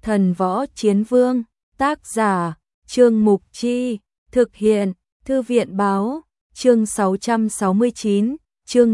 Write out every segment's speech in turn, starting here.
Thần Võ Chiến Vương, tác giả, Trương Mục Chi, thực hiện, Thư viện Báo, chương 669, chương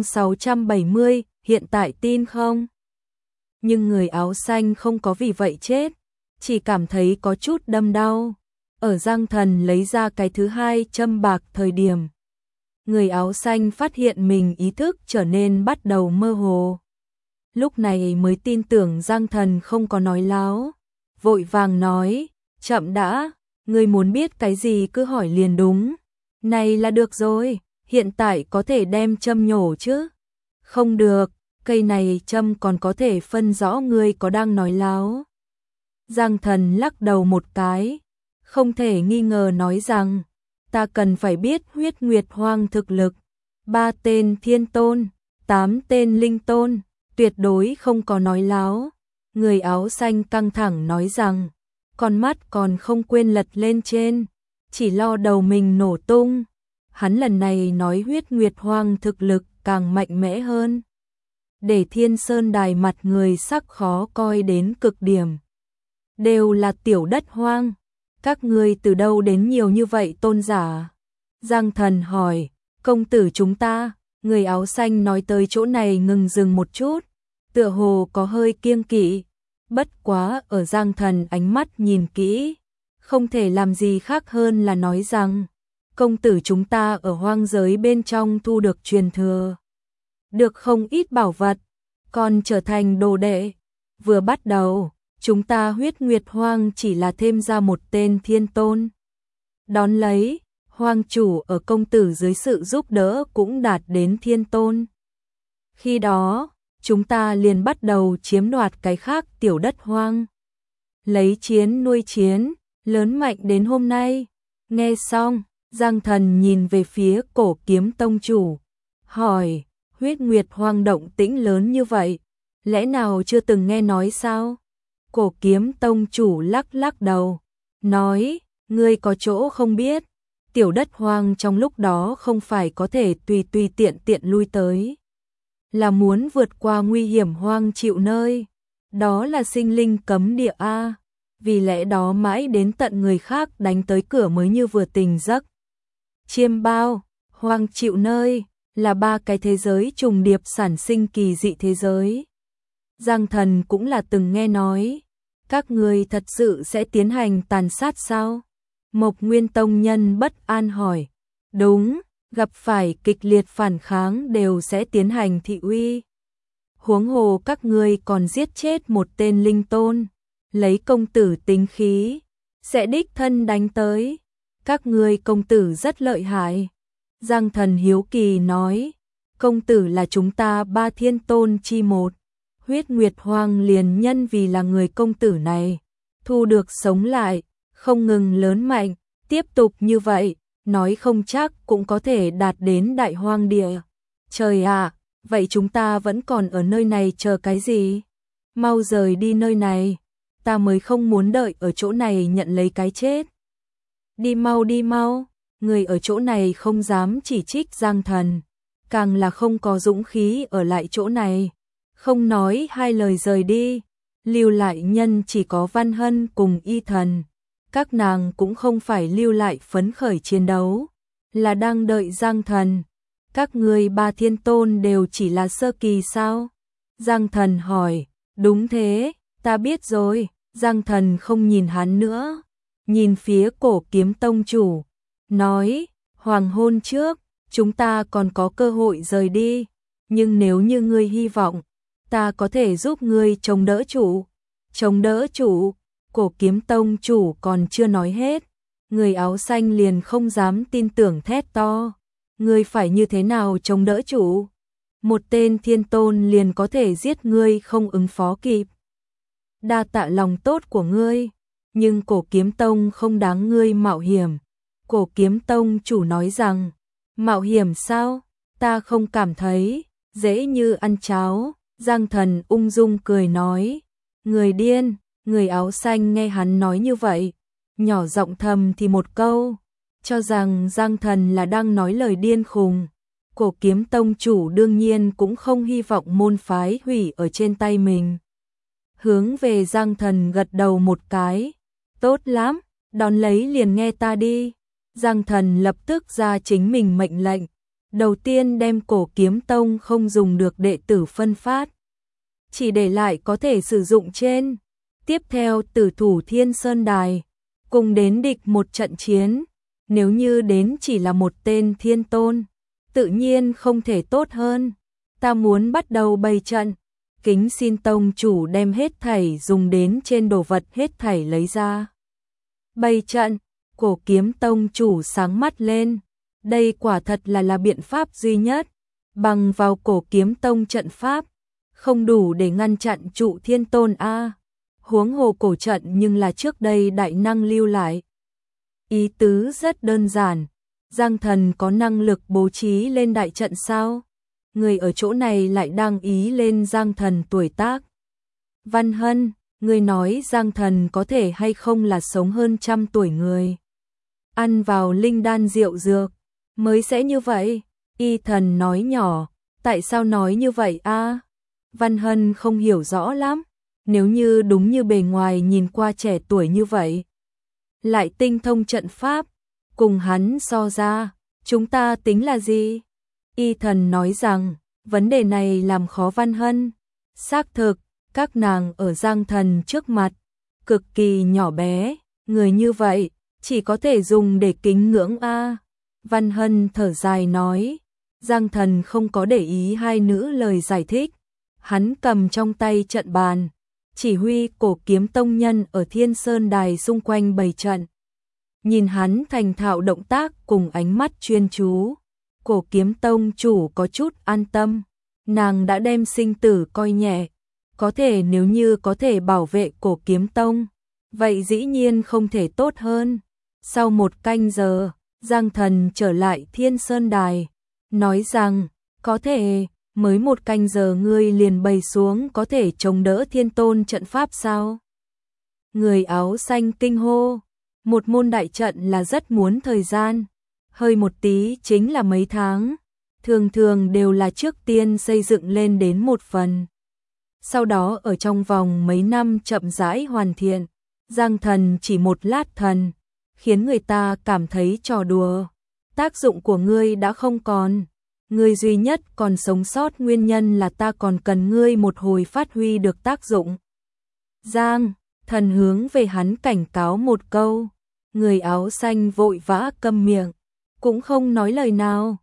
670, hiện tại tin không? Nhưng người áo xanh không có vì vậy chết, chỉ cảm thấy có chút đâm đau. Ở Giang Thần lấy ra cái thứ hai châm bạc thời điểm, người áo xanh phát hiện mình ý thức trở nên bắt đầu mơ hồ. Lúc này mới tin tưởng Giang Thần không có nói láo, vội vàng nói, chậm đã, ngươi muốn biết cái gì cứ hỏi liền đúng. Này là được rồi, hiện tại có thể đem châm nhổ chứ? Không được, cây này châm còn có thể phân rõ ngươi có đang nói láo. Giang Thần lắc đầu một cái, không thể nghi ngờ nói rằng, ta cần phải biết huyết nguyệt hoang thực lực. 3 tên thiên tôn, 8 tên linh tôn, tuyệt đối không có nói láo. Người áo xanh căng thẳng nói rằng, con mắt còn không quên lật lên trên, chỉ lo đầu mình nổ tung. Hắn lần này nói huyết nguyệt hoang thực lực càng mạnh mẽ hơn, để Thiên Sơn Đài mặt người sắc khó coi đến cực điểm. Đều là tiểu đất hoang, các ngươi từ đâu đến nhiều như vậy tôn giả? Giang Thần hỏi, công tử chúng ta. Người áo xanh nói tới chỗ này ngừng dừng một chút, tựa hồ có hơi kiêng kỵ. Bất quá ở Giang Thần ánh mắt nhìn kỹ, không thể làm gì khác hơn là nói rằng, công tử chúng ta ở hoang giới bên trong thu được truyền thừa, được không ít bảo vật, còn trở thành đồ đệ. Vừa bắt đầu, chúng ta huyết nguyệt hoang chỉ là thêm ra một tên thiên tôn. Đón lấy, hoang chủ ở công tử dưới sự giúp đỡ cũng đạt đến thiên tôn. Khi đó, chúng ta liền bắt đầu chiếm đoạt cái khác tiểu đất hoang. Lấy chiến nuôi chiến, lớn mạnh đến hôm nay. Nghe xong, Giang Thần nhìn về phía Cổ Kiếm tông chủ, hỏi, huyết nguyệt hoang động tĩnh lớn như vậy, lẽ nào chưa từng nghe nói sao? Cổ Kiếm tông chủ lắc lắc đầu, nói, ngươi có chỗ không biết, tiểu đất hoang trong lúc đó không phải có thể tùy tùy tiện tiện lui tới, là muốn vượt qua nguy hiểm hoang chịu nơi, đó là sinh linh cấm địa a. Vì lẽ đó mãi đến tận người khác đánh tới cửa mới như vừa tỉnh giấc. Chiêm bao, hoang chịu nơi, là 3 cái thế giới trùng điệp sản sinh kỳ dị thế giới. Giang Thần cũng là từng nghe nói, các người thật sự sẽ tiến hành tàn sát sao? Mộc Nguyên tông nhân bất an hỏi. Đúng, gặp phải kịch liệt phản kháng đều sẽ tiến hành thị uy. Huống hồ các ngươi còn giết chết một tên linh tôn, lấy công tử tính khí, sẽ đích thân đánh tới. Các ngươi công tử rất lợi hại. Giang Thần hiếu kỳ nói, công tử là chúng ta 3 thiên tôn chi một. Huyết nguyệt hoang liền nhân vì là người công tử này, thu được sống lại, không ngừng lớn mạnh, tiếp tục như vậy, nói không chắc cũng có thể đạt đến đại hoang địa. Trời ạ, vậy chúng ta vẫn còn ở nơi này chờ cái gì? Mau rời đi nơi này, ta mới không muốn đợi ở chỗ này nhận lấy cái chết. Đi mau, người ở chỗ này không dám chỉ trích Giang Thần, càng là không có dũng khí ở lại chỗ này, không nói hai lời rời đi, lưu lại nhân chỉ có Văn Hân cùng Y Thần. Các nàng cũng không phải lưu lại phấn khởi chiến đấu, là đang đợi Giang Thần. Các ngươi 3 thiên tôn đều chỉ là sơ kỳ sao? Giang Thần hỏi, đúng thế, ta biết rồi. Giang Thần không nhìn hắn nữa, nhìn phía Cổ Kiếm tông chủ, nói, hoàng hôn trước, chúng ta còn có cơ hội rời đi, nhưng nếu như ngươi hy vọng, ta có thể giúp ngươi chống đỡ chủ. Chống đỡ chủ? Cổ Kiếm tông chủ còn chưa nói hết, người áo xanh liền không dám tin tưởng thét to, ngươi phải như thế nào chống đỡ chủ? Một tên thiên tôn liền có thể giết ngươi không ứng phó kịp. Đa tạ lòng tốt của ngươi, nhưng Cổ Kiếm tông không đáng ngươi mạo hiểm. Cổ Kiếm tông chủ nói rằng, mạo hiểm sao? Ta không cảm thấy, dễ như ăn cháo. Giang Thần ung dung cười nói, người điên. Người áo xanh nghe hắn nói như vậy, nhỏ giọng thầm thì một câu, cho rằng Giang Thần là đang nói lời điên khùng. Cổ Kiếm tông chủ đương nhiên cũng không hy vọng môn phái hủy ở trên tay mình. hướng về Giang Thần gật đầu một cái. Tốt lắm, đón lấy liền nghe ta đi. Giang Thần lập tức ra chính mình mệnh lệnh. Đầu tiên đem Cổ Kiếm Tông không dùng được đệ tử phân phát, chỉ để lại có thể sử dụng trên. Tiếp theo tử thủ Thiên Sơn Đài, cùng đến địch một trận chiến. Nếu như đến chỉ là một tên thiên tôn, tự nhiên không thể tốt hơn. Ta muốn bắt đầu bày trận, kính xin tông chủ đem hết thảy dùng đến trên đồ vật hết thảy lấy ra. Bày trận, Cổ Kiếm Tông chủ sáng mắt lên. Đây quả thật là biện pháp duy nhất. Bằng vào Cổ Kiếm Tông trận pháp, không đủ để ngăn chặn trụ thiên tôn a. Huống hồ cổ trận nhưng là trước đây đại năng lưu lại. Ý tứ rất đơn giản. Giang Thần có năng lực bố trí lên đại trận sao? Người ở chỗ này lại đang ý lên Giang Thần tuổi tác. Văn Hân, người nói Giang Thần có thể hay không là sống hơn 100 tuổi người. Ăn vào linh đan rượu dược, mới sẽ như vậy. Y Thần nói nhỏ, tại sao nói như vậy a? Văn Hân không hiểu rõ lắm. Nếu như đúng như bề ngoài nhìn qua trẻ tuổi như vậy, lại tinh thông trận pháp, cùng hắn so ra, chúng ta tính là gì? Y Thần nói rằng, vấn đề này làm khó Văn Hân. Xác thực, các nàng ở Giang Thần trước mặt, cực kỳ nhỏ bé, người như vậy, chỉ có thể dùng để kính ngưỡng a. Văn Hân thở dài nói, Giang Thần không có để ý hai nữ lời giải thích. Hắn cầm trong tay trận bàn, chỉ huy Cổ Kiếm Tông nhân ở Thiên Sơn Đài xung quanh bày trận. Nhìn hắn thành thạo động tác cùng ánh mắt chuyên chú, Cổ Kiếm Tông chủ có chút an tâm. Nàng đã đem sinh tử coi nhẹ, có thể nếu như có thể bảo vệ Cổ Kiếm Tông, vậy dĩ nhiên không thể tốt hơn. Sau 1 canh giờ, Giang Thần trở lại Thiên Sơn Đài, nói rằng, có thể, mới 1 canh giờ ngươi liền bày xuống có thể chống đỡ thiên tôn trận pháp sao? Người áo xanh kinh hô, một môn đại trận là rất muốn thời gian, hơi một tí chính là mấy tháng, thường thường đều là trước tiên xây dựng lên đến một phần. Sau đó ở trong vòng mấy năm chậm rãi hoàn thiện. Giang Thần chỉ một lát thần, khiến người ta cảm thấy trò đùa. Tác dụng của ngươi đã không còn. Ngươi duy nhất còn sống sót nguyên nhân là ta còn cần ngươi một hồi phát huy được tác dụng. Giang Thần hướng về hắn cảnh cáo một câu. Người áo xanh vội vã câm miệng, cũng không nói lời nào.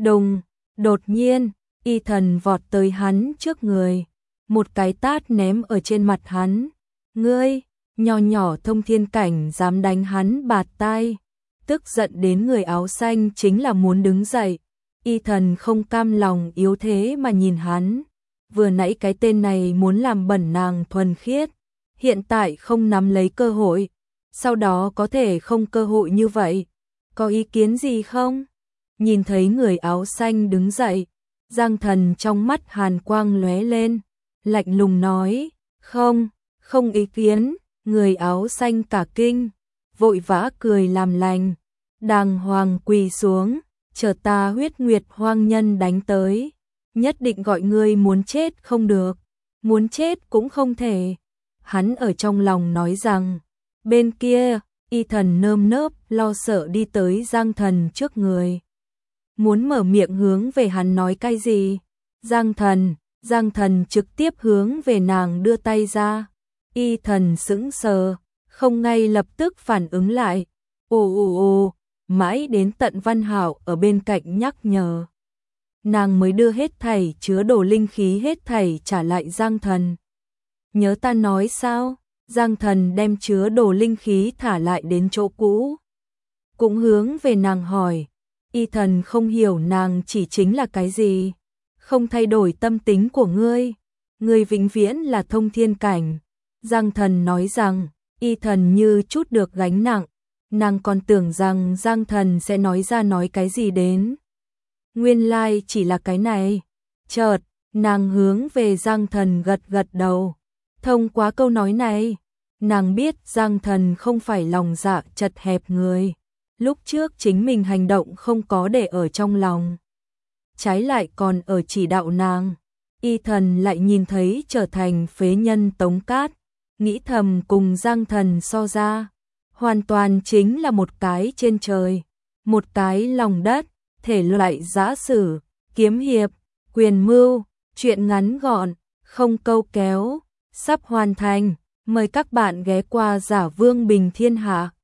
Đột nhiên, Y Thần vọt tới hắn trước người, một cái tát ném ở trên mặt hắn. Ngươi, nho nhỏ thông thiên cảnh dám đánh hắn bạt tai. Tức giận đến người áo xanh chính là muốn đứng dậy. Y Thần không cam lòng yếu thế mà nhìn hắn. Vừa nãy cái tên này muốn làm bẩn nàng thuần khiết, hiện tại không nắm lấy cơ hội, sau đó có thể không cơ hội như vậy. Có ý kiến gì không? Nhìn thấy người áo xanh đứng dậy, Giang Thần trong mắt hàn quang lóe lên, lạnh lùng nói, không ý kiến. Người áo xanh cả kinh, vội vã cười làm lành, đàng hoàng quỳ xuống, chờ ta Huyết Nguyệt hoang nhân đánh tới, nhất định gọi ngươi muốn chết không được, muốn chết cũng không thể. Hắn ở trong lòng nói rằng, bên kia, Y Thần nơm nớp lo sợ đi tới Giang Thần trước người. Muốn mở miệng hướng về hắn nói cái gì? Giang Thần trực tiếp hướng về nàng đưa tay ra. Y Thần sững sờ, không ngay lập tức phản ứng lại. Ồ, mãi đến tận Văn Hạo ở bên cạnh nhắc nhở. Nàng mới đưa hết thảy chứa đồ linh khí hết thảy trả lại Giang Thần. Nhớ ta nói sao? Giang Thần đem chứa đồ linh khí thả lại đến chỗ cũ. Cũng hướng về nàng hỏi. Y Thần không hiểu nàng chỉ chính là cái gì. Không thay đổi tâm tính của ngươi. Ngươi vĩnh viễn là thông thiên cảnh. Giang Thần nói rằng, Y Thần như chút được gánh nặng. Nàng còn tưởng rằng Giang Thần sẽ nói cái gì đến. Nguyên lai chỉ là cái này. Chợt, nàng hướng về Giang Thần gật đầu. Thông qua câu nói này, nàng biết Giang Thần không phải lòng dạ chật hẹp người. Lúc trước chính mình hành động không có để ở trong lòng, trái lại còn ở chỉ đạo nàng. Y Thần lại nhìn thấy trở thành phế nhân Tống Cát, nghĩ thầm cùng Giang Thần so ra, hoàn toàn chính là một cái trên trời, một cái lòng đất, thể loại giã sử, kiếm hiệp, quyền mưu, truyện ngắn gọn, không câu kéo, sắp hoàn thành. Mời các bạn ghé qua Giả Vương Bình Thiên Hạ.